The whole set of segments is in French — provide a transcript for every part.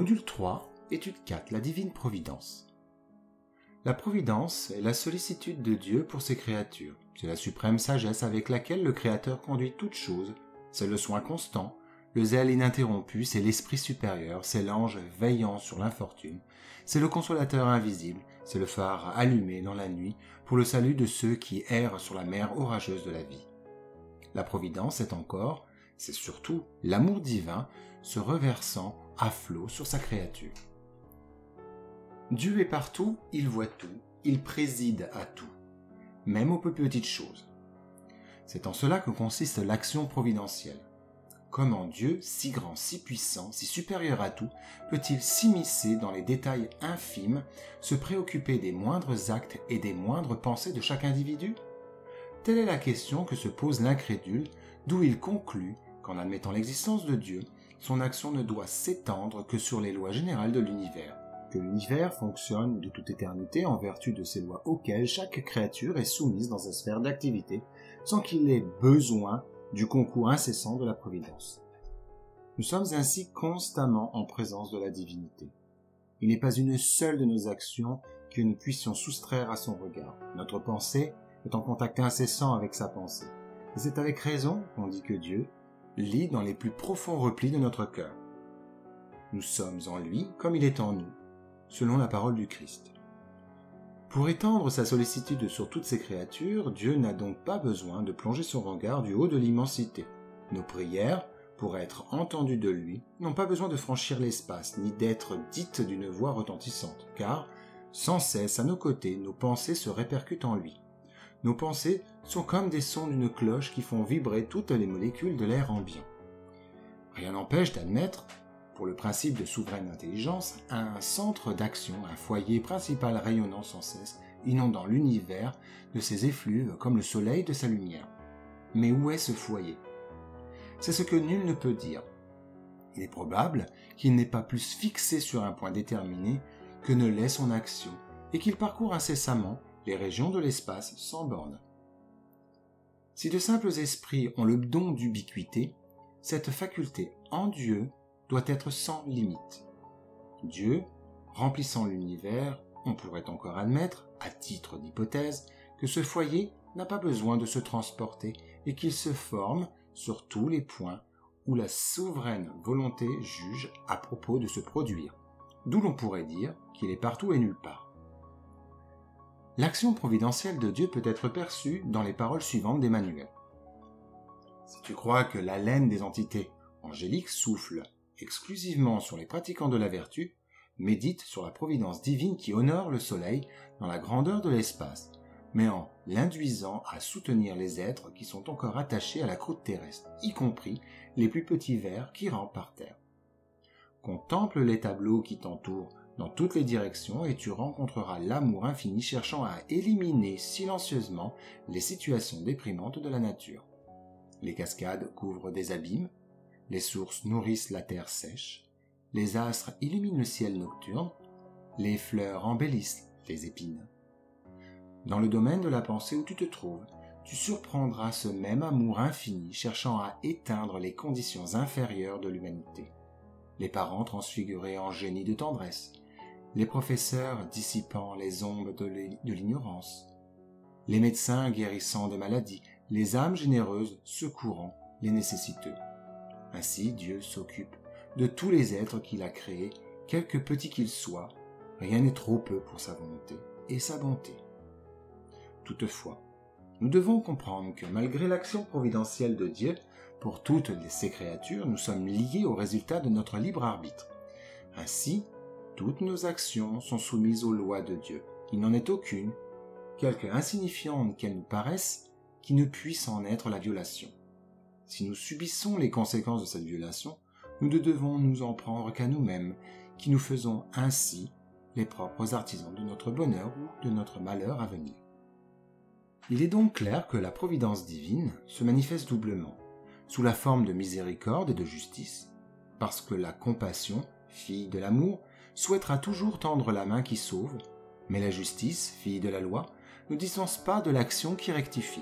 Module 3, étude 4, la divine providence. La providence est la sollicitude de Dieu pour ses créatures. C'est la suprême sagesse avec laquelle le Créateur conduit toutes choses. C'est le soin constant, le zèle ininterrompu, c'est l'esprit supérieur, c'est l'ange veillant sur l'infortune, c'est le consolateur invisible, c'est le phare allumé dans la nuit pour le salut de ceux qui errent sur la mer orageuse de la vie. La providence est encore, c'est surtout l'amour divin se reversant à flot sur sa créature. Dieu est partout, il voit tout, il préside à tout, même aux plus petites choses. C'est en cela que consiste l'action providentielle. Comment Dieu, si grand, si puissant, si supérieur à tout, peut-il s'immiscer dans les détails infimes, se préoccuper des moindres actes et des moindres pensées de chaque individu ? Telle est la question que se pose l'incrédule, d'où il conclut qu'en admettant l'existence de Dieu, son action ne doit s'étendre que sur les lois générales de l'univers, que l'univers fonctionne de toute éternité en vertu de ces lois auxquelles chaque créature est soumise dans sa sphère d'activité, sans qu'il ait besoin du concours incessant de la providence. Nous sommes ainsi constamment en présence de la divinité. Il n'est pas une seule de nos actions que nous puissions soustraire à son regard. Notre pensée est en contact incessant avec sa pensée. Et c'est avec raison qu'on dit que Dieu lit dans les plus profonds replis de notre cœur. Nous sommes en lui comme il est en nous, selon la parole du Christ. Pour étendre sa sollicitude sur toutes ses créatures, Dieu n'a donc pas besoin de plonger son regard du haut de l'immensité. Nos prières, pour être entendues de lui, n'ont pas besoin de franchir l'espace, ni d'être dites d'une voix retentissante, car, sans cesse à nos côtés, nos pensées se répercutent en lui. Nos pensées sont comme des sons d'une cloche qui font vibrer toutes les molécules de l'air ambiant. Rien n'empêche d'admettre, pour le principe de souveraine intelligence, un centre d'action, un foyer principal rayonnant sans cesse, inondant l'univers de ses effluves comme le soleil de sa lumière. Mais où est ce foyer ? C'est ce que nul ne peut dire. Il est probable qu'il n'est pas plus fixé sur un point déterminé que ne l'est son action, et qu'il parcourt incessamment les régions de l'espace sans borne. Si de simples esprits ont le don d'ubiquité, cette faculté en Dieu doit être sans limite. Dieu, remplissant l'univers, on pourrait encore admettre, à titre d'hypothèse, que ce foyer n'a pas besoin de se transporter et qu'il se forme sur tous les points où la souveraine volonté juge à propos de se produire, d'où l'on pourrait dire qu'il est partout et nulle part. L'action providentielle de Dieu peut être perçue dans les paroles suivantes d'Emmanuel. Si tu crois que l'haleine des entités angéliques souffle exclusivement sur les pratiquants de la vertu, médite sur la providence divine qui honore le soleil dans la grandeur de l'espace, mais en l'induisant à soutenir les êtres qui sont encore attachés à la croûte terrestre, y compris les plus petits vers qui rampent par terre. Contemple les tableaux qui t'entourent dans toutes les directions et tu rencontreras l'amour infini cherchant à éliminer silencieusement les situations déprimantes de la nature. Les cascades couvrent des abîmes, les sources nourrissent la terre sèche, les astres illuminent le ciel nocturne, les fleurs embellissent les épines. Dans le domaine de la pensée où tu te trouves, tu surprendras ce même amour infini cherchant à éteindre les conditions inférieures de l'humanité. Les parents transfigurés en génie de tendresse, les professeurs dissipant les ombres de l'ignorance, les médecins guérissant de maladies, les âmes généreuses secourant les nécessiteux. Ainsi, Dieu s'occupe de tous les êtres qu'il a créés, quelque petits qu'ils soient, rien n'est trop peu pour sa volonté et sa bonté. Toutefois, nous devons comprendre que malgré l'action providentielle de Dieu, pour toutes ses créatures, nous sommes liés au résultat de notre libre arbitre. Ainsi, toutes nos actions sont soumises aux lois de Dieu. Il n'en est aucune, quelque insignifiante qu'elle nous paraisse, qui ne puisse en être la violation. Si nous subissons les conséquences de cette violation, nous ne devons nous en prendre qu'à nous-mêmes, qui nous faisons ainsi les propres artisans de notre bonheur ou de notre malheur à venir. Il est donc clair que la providence divine se manifeste doublement, sous la forme de miséricorde et de justice, parce que la compassion, fille de l'amour, souhaitera toujours tendre la main qui sauve, mais la justice, fille de la loi, ne dispense pas de l'action qui rectifie.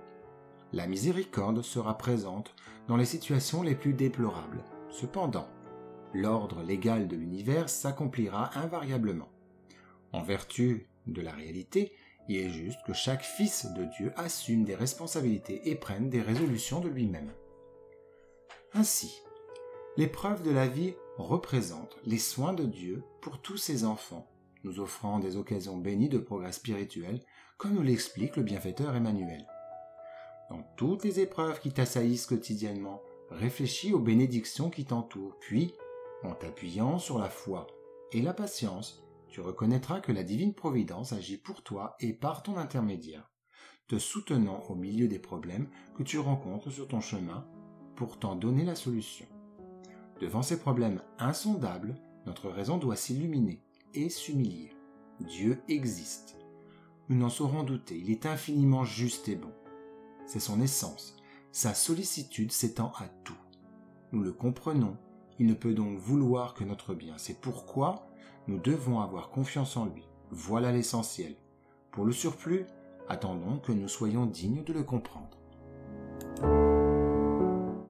La miséricorde sera présente dans les situations les plus déplorables. Cependant, l'ordre légal de l'univers s'accomplira invariablement. En vertu de la réalité, il est juste que chaque fils de Dieu assume des responsabilités et prenne des résolutions de lui-même. Ainsi, l'épreuve de la vie représente les soins de Dieu pour tous ses enfants, nous offrant des occasions bénies de progrès spirituel, comme nous l'explique le bienfaiteur Emmanuel. Dans toutes les épreuves qui t'assaillissent quotidiennement, réfléchis aux bénédictions qui t'entourent, puis, en t'appuyant sur la foi et la patience, tu reconnaîtras que la divine providence agit pour toi et par ton intermédiaire, te soutenant au milieu des problèmes que tu rencontres sur ton chemin pour t'en donner la solution. Devant ces problèmes insondables, notre raison doit s'illuminer et s'humilier. Dieu existe. Nous n'en saurons douter, il est infiniment juste et bon. C'est son essence, sa sollicitude s'étend à tout. Nous le comprenons, il ne peut donc vouloir que notre bien. C'est pourquoi nous devons avoir confiance en lui. Voilà l'essentiel. Pour le surplus, attendons que nous soyons dignes de le comprendre.